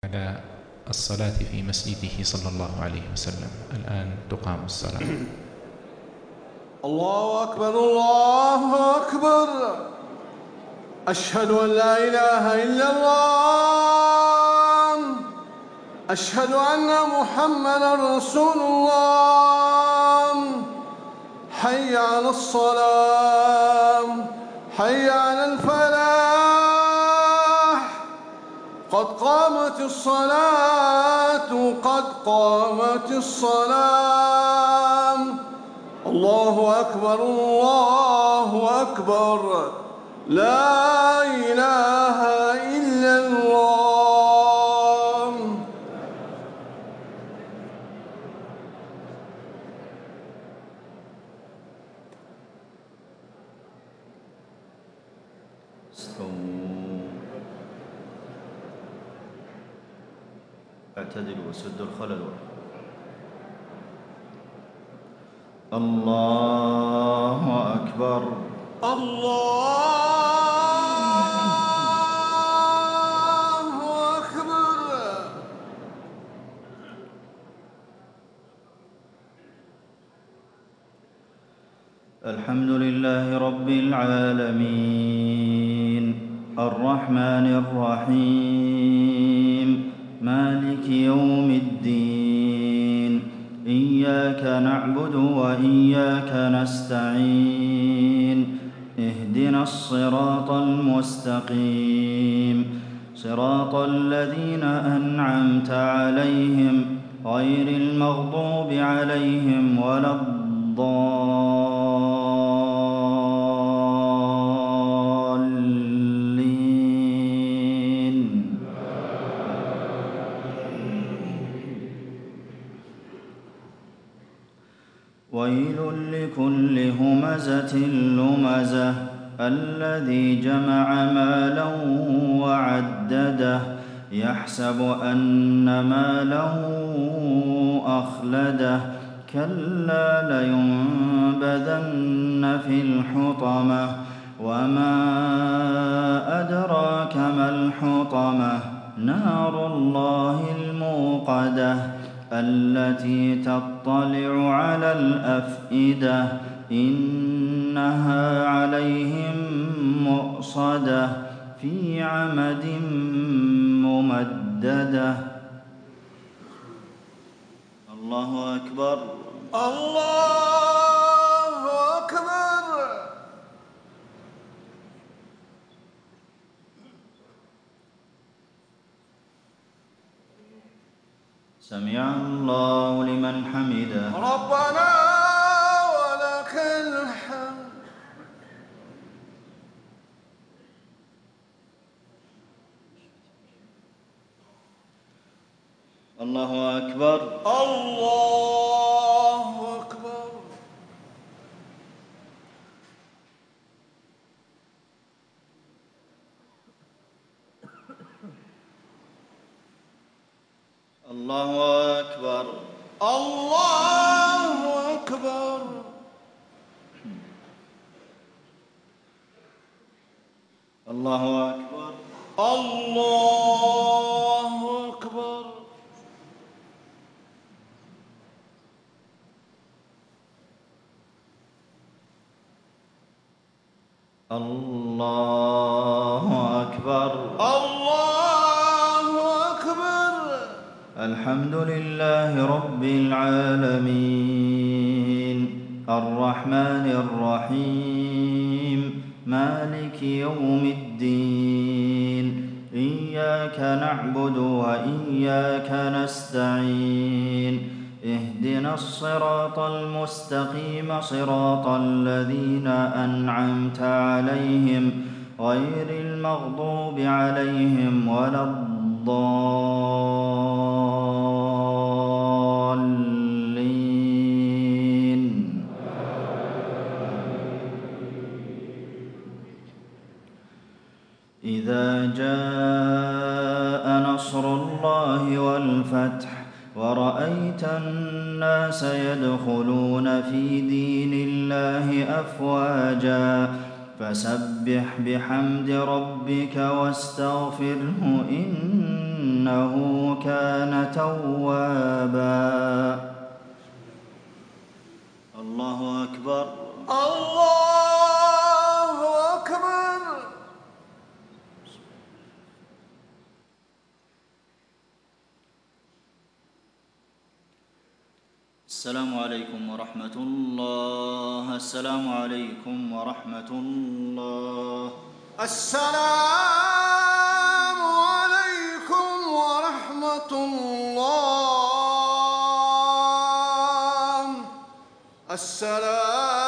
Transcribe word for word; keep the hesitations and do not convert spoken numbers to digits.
على الصلاة في مسجده صلى الله عليه وسلم. الآن تقام الصلاة. الله أكبر الله أكبر، أشهد أن لا إله إلا الله، أشهد أن محمدًا رسول الله. حي على الصلاة، حي على الفلاح، قد قامت الصلاة، قد قامت الصلاة. الله أكبر الله أكبر، لا إله إلا الله. استووا، اعتدلوا وسدوا الخلل. الله أكبر الله أكبر. الحمد لله رب العالمين، الرحمن الرحيم، مالك يوم الدين. إياك نعبد وإياك نستعين، اهدنا الصراط المستقيم، صراط الذين أنعمت عليهم غير المغضوب عليهم ولا الضالين. ويل لكل همزة لمزة، الذي جمع مالا وعدده، يحسب أن ماله أخلده. كلا لينبذن في الحطمة، وما أدراك ما الحطمة. نار الله الموقدة، التي تطلع على الأفئدة. إنها عليهم مؤصدة، في عمد ممددة. الله أكبر الله أكبر. سمع الله لمن حمده. ربنا ولك الحمد. الله أكبر الله أكبر. الله أكبر الله أكبر. الله أكبر الله أكبر. الله أكبر الله أكبر. الحمد لله رب العالمين، الرحمن الرحيم، مالك يوم الدين. إياك نعبد وإياك نستعين، اهدنا الصراط المستقيم، صراط الذين أنعمت عليهم غير المغضوب عليهم ولا الضالين. إذا جاء نصر الله والفتح ورأيت الناس يدخلون في دين الله أفواجا فسبح بحمد ربك واستغفره إنه كان توابا. الله أكبر. الله أكبر. السلام عليكم ورحمة الله. السلام عليكم ورحمة الله. السلام عليكم ورحمة الله. السلام